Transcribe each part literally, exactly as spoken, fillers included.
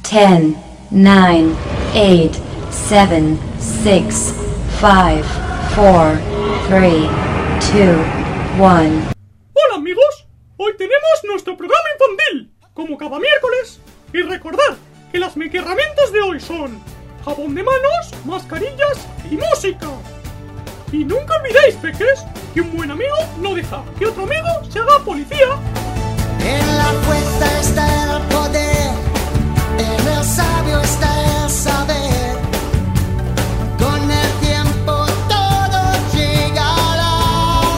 ten, nine, eight, seven, six, five, four, three, two, one. Hola amigos, hoy tenemos nuestro programa infantil, como cada miércoles. Y recordad que las herramientas de hoy son jabón de manos, mascarillas y música. Y nunca olvidéis, peques, que un buen amigo no deja que otro amigo se haga policía. En la fuerza está el poder, en el sabio está el saber. Con el tiempo todo llegará.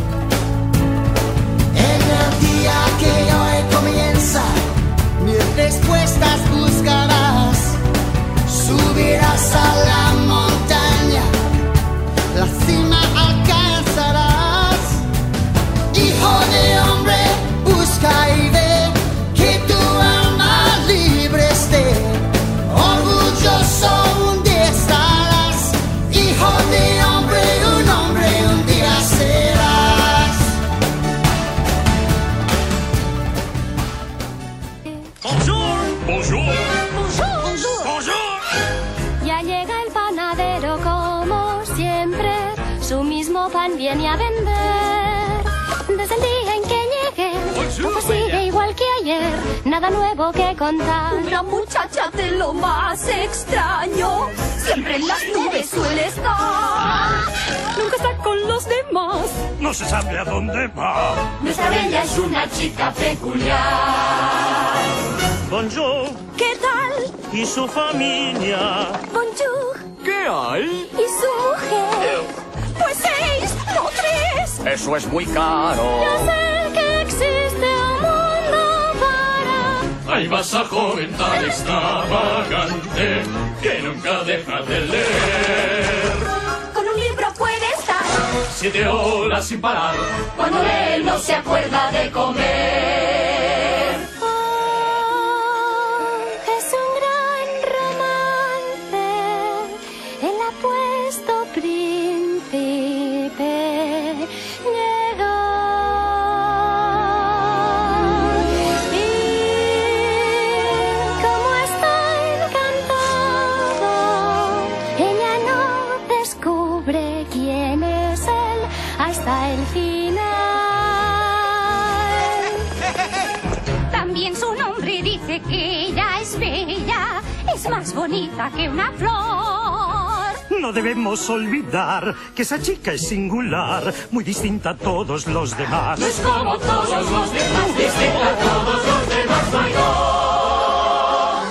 En el día que hoy comienza, mil respuestas buscarás. Subirás a la montaña, la cima alcanzarás. Hijo de hombre, busca y ve que tu alma libre esté. Orgulloso un día estarás. Hijo de hombre, un hombre un día serás. Bonjour. Bonjour. Bonjour. Bonjour. Bonjour. Ya llega el panadero como siempre, su mismo pan viene a vender. Desde el día en que llegué, todo sigue igual que ayer, nada nuevo que contar. Una muchacha de lo más extraño, siempre en las nubes suele estar. Nunca está con los demás, No se sabe a dónde va. nuestra bella es una chica peculiar. Bonjour. ¿Qué tal? ¿Y su familia? Bonjour. ¿Qué hay? ¿Y su mujer? Pues seis, no tres. Eso es muy caro. Ya sé que existe un mundo para... Ahí vas a joven tan extravagante que nunca deja de leer. Con un libro puede estar, Siete horas sin parar. cuando él no se acuerda de comer. Oh, es un gran romance, el apuesto príncipe llegó. Y como está encantado, ella no descubre quién es él hasta el final. También su nombre dice que ella es bella, es más bonita que una flor. No debemos olvidar que esa chica es singular, muy distinta a todos los demás. Es como todos los demás, distinta a todos los demás, my God.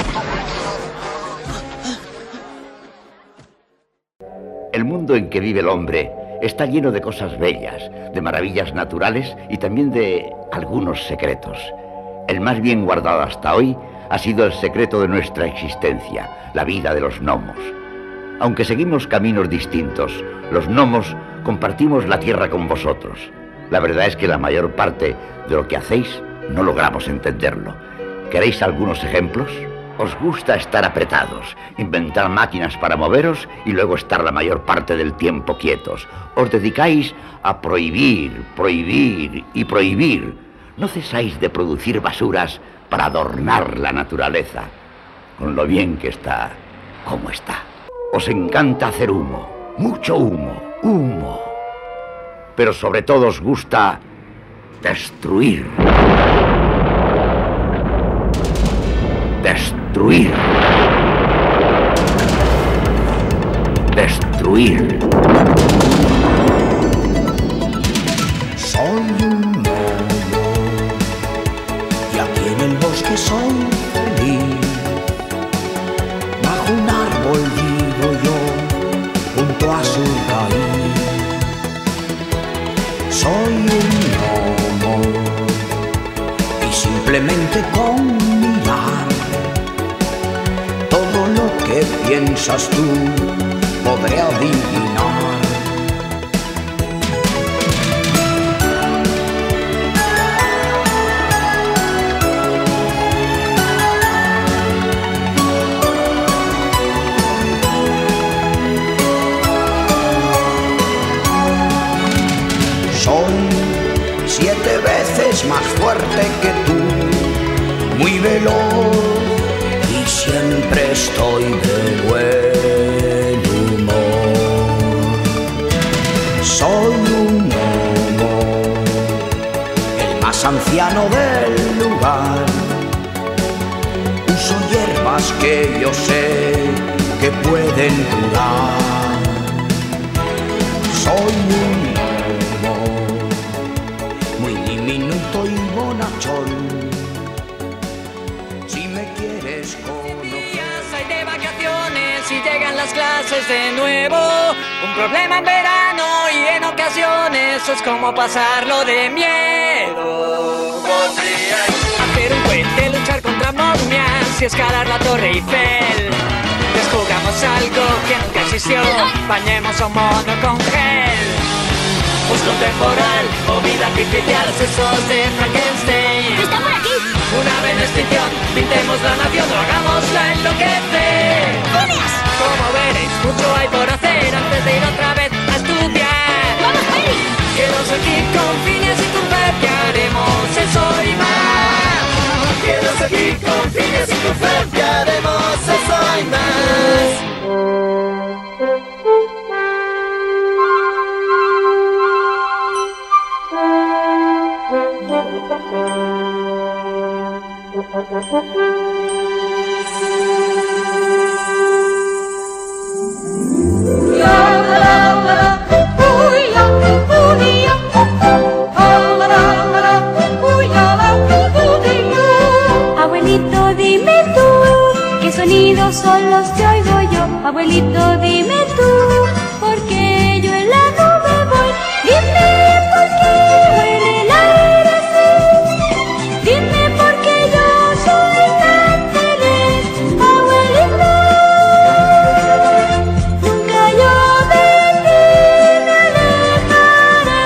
El mundo en que vive el hombre está lleno de cosas bellas, de maravillas naturales y también de algunos secretos. El más bien guardado hasta hoy ha sido el secreto de nuestra existencia, la vida de los gnomos. Aunque seguimos caminos distintos, los gnomos compartimos la tierra con vosotros. La verdad es que la mayor parte de lo que hacéis no logramos entenderlo. ¿Queréis algunos ejemplos? Os gusta estar apretados, inventar máquinas para moveros y luego estar la mayor parte del tiempo quietos. Os dedicáis a prohibir, prohibir y prohibir. No cesáis de producir basuras para adornar la naturaleza, con lo bien que está como está. Os encanta hacer humo, mucho humo, humo. Pero sobre todo os gusta destruir. Destruir. Destruir. Soy un gnomo y aquí en el bosque soy feliz. Bajo un árbol vivo yo, junto a su raíz. Soy un gnomo y simplemente con mirar todo lo que piensas tú podré adivinar. Soy siete veces más fuerte que tú, muy veloz y estoy de buen humor. Soy un gnomo, el más anciano del lugar. Uso hierbas que yo sé que pueden curar. Soy un gnomo, muy diminuto y bonachón. Si me quieres conocer. Hay de vacaciones y llegan las clases de nuevo. Un problema en verano y en ocasiones es como pasarlo de miedo. Hacer un puente, luchar contra momias y escalar la Torre Eiffel. Descubramos algo que nunca existió, bañemos a un mono con gel. Busco temporal o vida artificial, sesos de Frankenstein. ¡Está por aquí! Una vez en extinción, pintemos la nación o hagámosla enloquecer. ¡Jóvenes! Como veréis, mucho hay por hacer antes de ir otra vez a estudiar. ¡Vamos, Peri! Quédaos aquí con Phineas y Ferb, que haremos eso y más. Quédaos aquí con Phineas y Ferb, que haremos eso y más. Abuelito, dime tú, ¿qué sonidos son los que oigo yo? Abuelito, dime tú, ¿por qué yo en la nube voy? Dime por qué huele el aire así. Dime por qué yo soy tan feliz. Abuelito, nunca yo de ti me alejaré.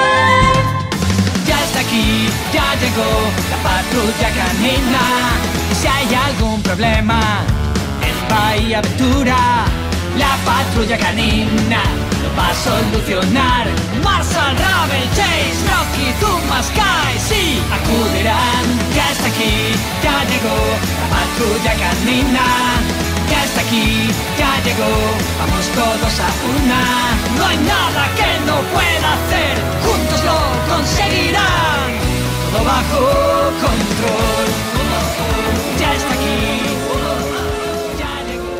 Ya está aquí, ya llegó la patrulla canina. Y si hay algún problema en Bahía Aventura, la patrulla canina lo va a solucionar. Marshall, Ravel, Chase, Rocky, Zuma, Sky, sí, acudirán. Ya está aquí, ya llegó la patrulla canina. Ya está aquí, ya llegó, vamos todos a una. No hay nada que no pueda hacer, juntos lo conseguirán. Todo bajo control. Ya está aquí, ya llegó.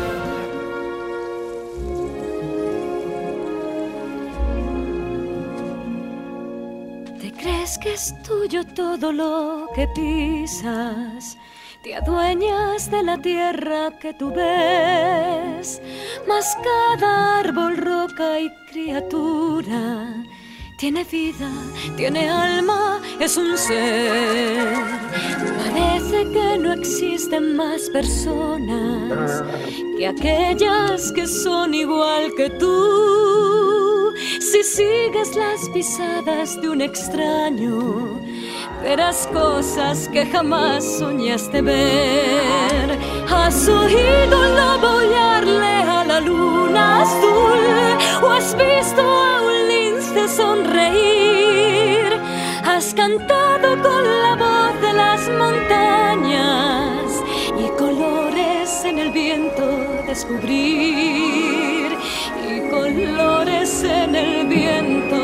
¿Te crees que es tuyo todo lo que pisas? Te adueñas de la tierra que tú ves, mas cada árbol, roca y criatura tiene vida, tiene alma, es un ser. Parece que no existen más personas que aquellas que son igual que tú. Si sigues las pisadas de un extraño, verás cosas que jamás soñaste ver. ¿Has oído un lobo aullarle a la luna azul? ¿O has visto a un lince sonreír? ¿Has cantado con la voz de las montañas y colores en el viento descubrir? Y colores en el viento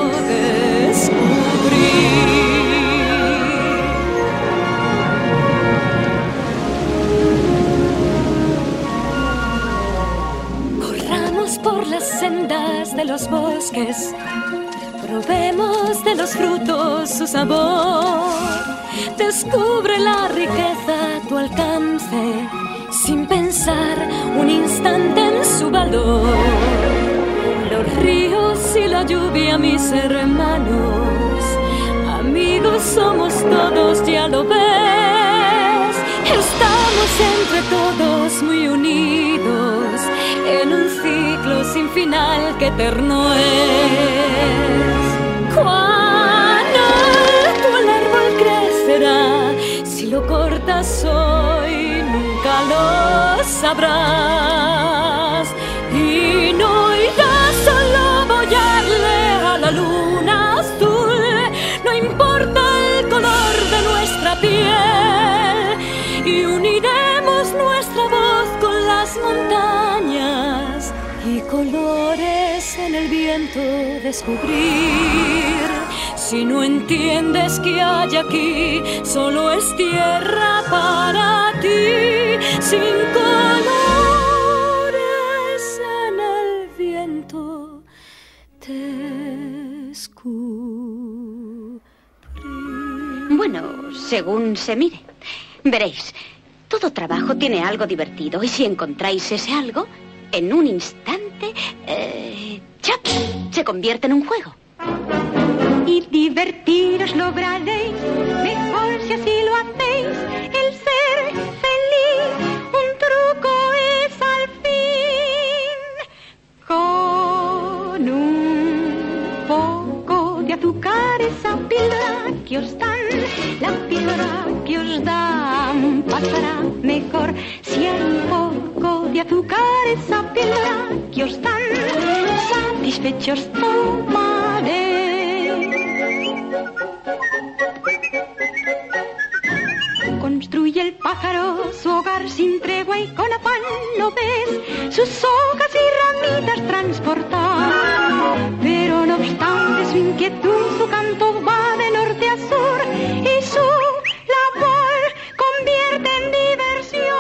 descubrir. Por las sendas de los bosques, probemos de los frutos su sabor. Descubre la riqueza a tu alcance, sin pensar un instante en su valor. Los ríos y la lluvia, mis hermanos, amigos somos todos, ya lo ves. Estamos entre todos muy unidos en un ciclo sin final que eterno es. Cuán alto el árbol crecerá, si lo cortas hoy nunca lo sabrás. Y no irás a lobo aullarle a la luna azul, no importa el color de nuestra piel. Y uniremos nuestra voz con la colores en el viento descubrir. Si no entiendes que hay aquí, solo es tierra para ti. Sin colores en el viento descubrir. Bueno, según se mire. Veréis, todo trabajo tiene algo divertido y si encontráis ese algo, en un instante, eh, ¡chap!, se convierte en un juego. Y divertiros lograréis, mejor si así lo hacéis, el ser feliz, un truco es al fin. Con un poco de azúcar, esa píldora que os dan, la píldora que os dan pasará mejor. Si hay un poco de azúcar, esa píldora que os dan, satisfechos tomaréis. Construye el pájaro su hogar sin tregua y con afán, ¿no ves? Sus hojas y ramitas transportar. Pero no obstante su inquietud, su canto va de norte a sur y su labor convierte en diversión.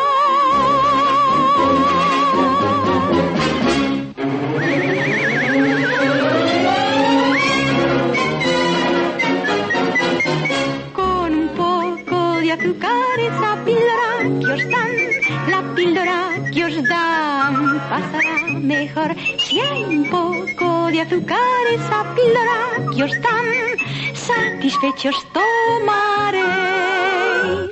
Con un poco de azúcar, esa píldora que os dan, la píldora que os dan pasará mejor. Si hay un poco de azúcar, esa píldora que os dan, satisfechos tomaréis.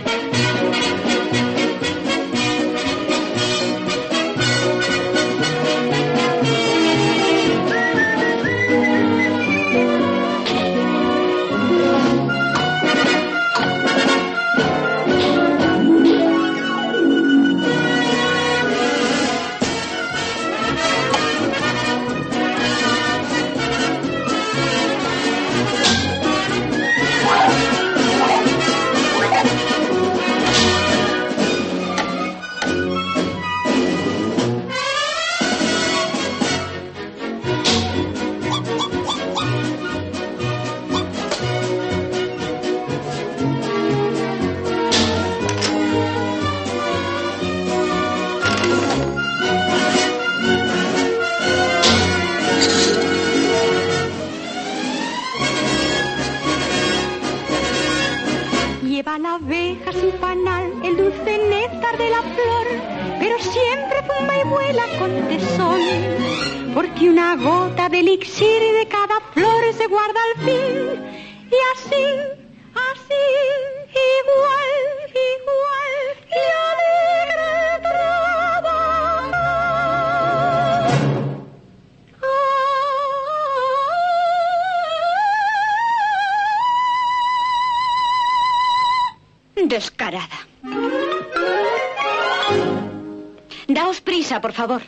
Lleva la abeja su panal, el dulce néctar de la flor, pero siempre fuma y vuela con tesón, porque una gota de elixir de cada flor se guarda al fin, y así, así, igual, igual, y alegre trabajar. Descarada. Daos prisa, por favor.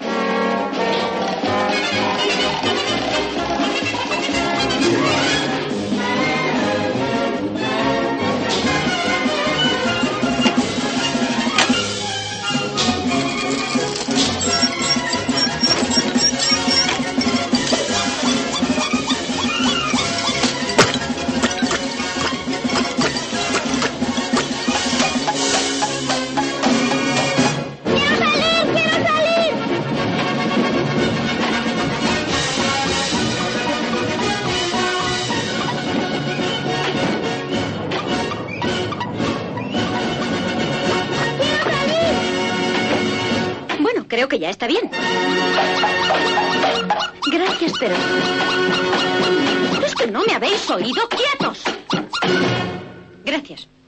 Creo que ya está bien. Gracias, pero... ¿Es que no me habéis oído? ¡Quietos! Gracias.